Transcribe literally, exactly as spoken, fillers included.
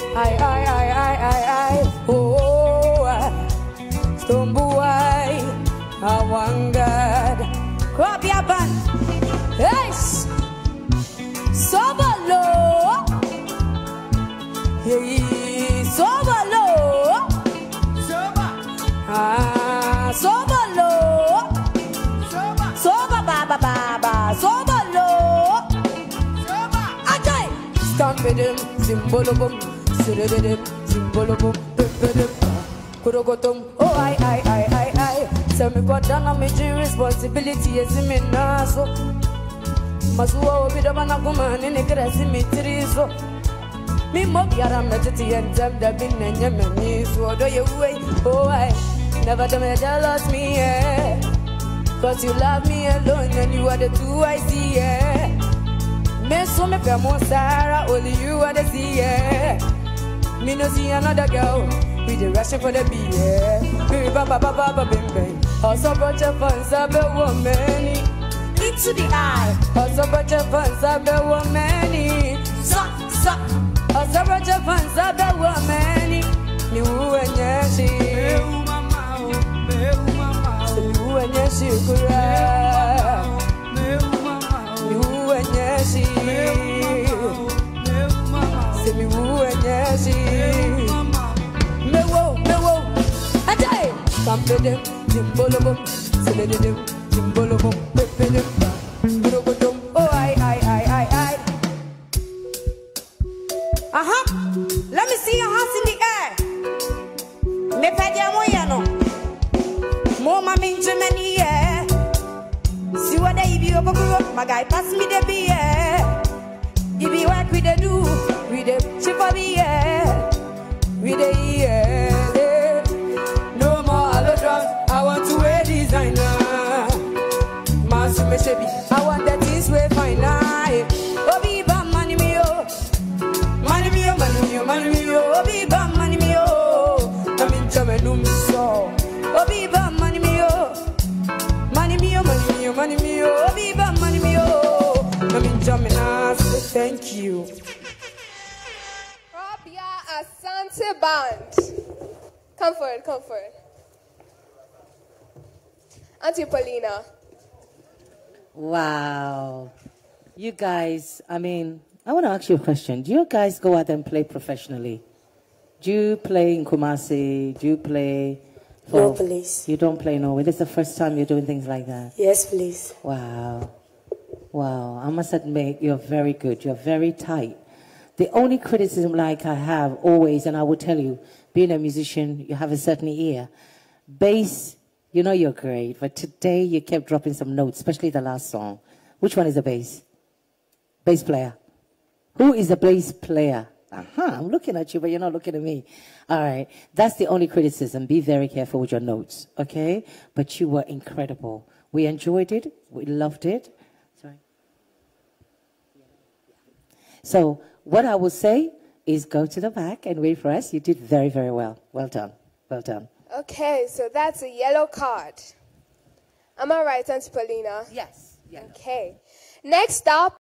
I, I, I, I, I, I, oh, Stumbuai, Awangad, Krabiaban, yes, Sobalo, hey, Sobalo, ah, Sobalo, Soba, Baba, Baba, Sobalo, Ajay, stand with him, Zimbolobum, Sididum, Zimbolobum, Kurogotum, oh, I, I, I, I, I, tell me what done on me, responsibility is in me now, so Masua will be the man of woman in the grass in me, so me mock yaram metity and them that been and yemeni, so do you wait, oh, I never done me jealous me, yeah, cause you love me alone and you are the two I see, yeah. Me so me famo Sarah, only you are the see, yeah. Me no see another girl. We the rushing for the beer, yeah. Baby, baba, baba, baba, bim, bim. Also, but your fans are the woman. Eat to the eye. Also, but your fans are the woman. Suck, suck. Also, but your fans are the woman. You and Yashi. You and Yashi, Kura. You and Yashi. Say me who and Yashi. Come to them, Zimbolobum, Sididum, Zimbolobum, Pepidum, Burogodum, oh, I, I, I, I, I. Uh huh. Let me see your hands in the air. Me pedia moyano. Moma min Germany, yeah. See what they be over, my guy pass me the beer. If you work with the do, with the chip of the yeah. With the yeah. I want to wear designer. Masu me shebi. I want that things we fine. Obi ba mani mi o, mani mi o, mani mi o, mani mi o. Obi ba mani mi o. Namin chame num so. Obi ba mani mi o, mani mi o, mani mi o, mani mi o. Obi ba mani mi o. Namin chame na. Thank you. Rabia Asante Band. Come forward, come forward. Auntie Paulina. Wow. You guys, I mean, I want to ask you a question. Do you guys go out and play professionally? Do you play in Kumasi? Do you play... For, no, please. You don't play Norway? This is the first time you're doing things like that? Yes, please. Wow. Wow. I must admit, you're very good. You're very tight. The only criticism like I have always, and I will tell you, being a musician, you have a certain ear. Bass... You know you're great, but today you kept dropping some notes, especially the last song. Which one is the bass? Bass player. Who is the bass player? Uh-huh, I'm looking at you, but you're not looking at me. All right, that's the only criticism. Be very careful with your notes, okay? But you were incredible. We enjoyed it. We loved it. Sorry. So what I will say is go to the back and wait for us. You did very, very well. Well done. Well done. Okay, so that's a yellow card. Am I right, Auntie Paulina? Yes. Yeah. Okay. Next up.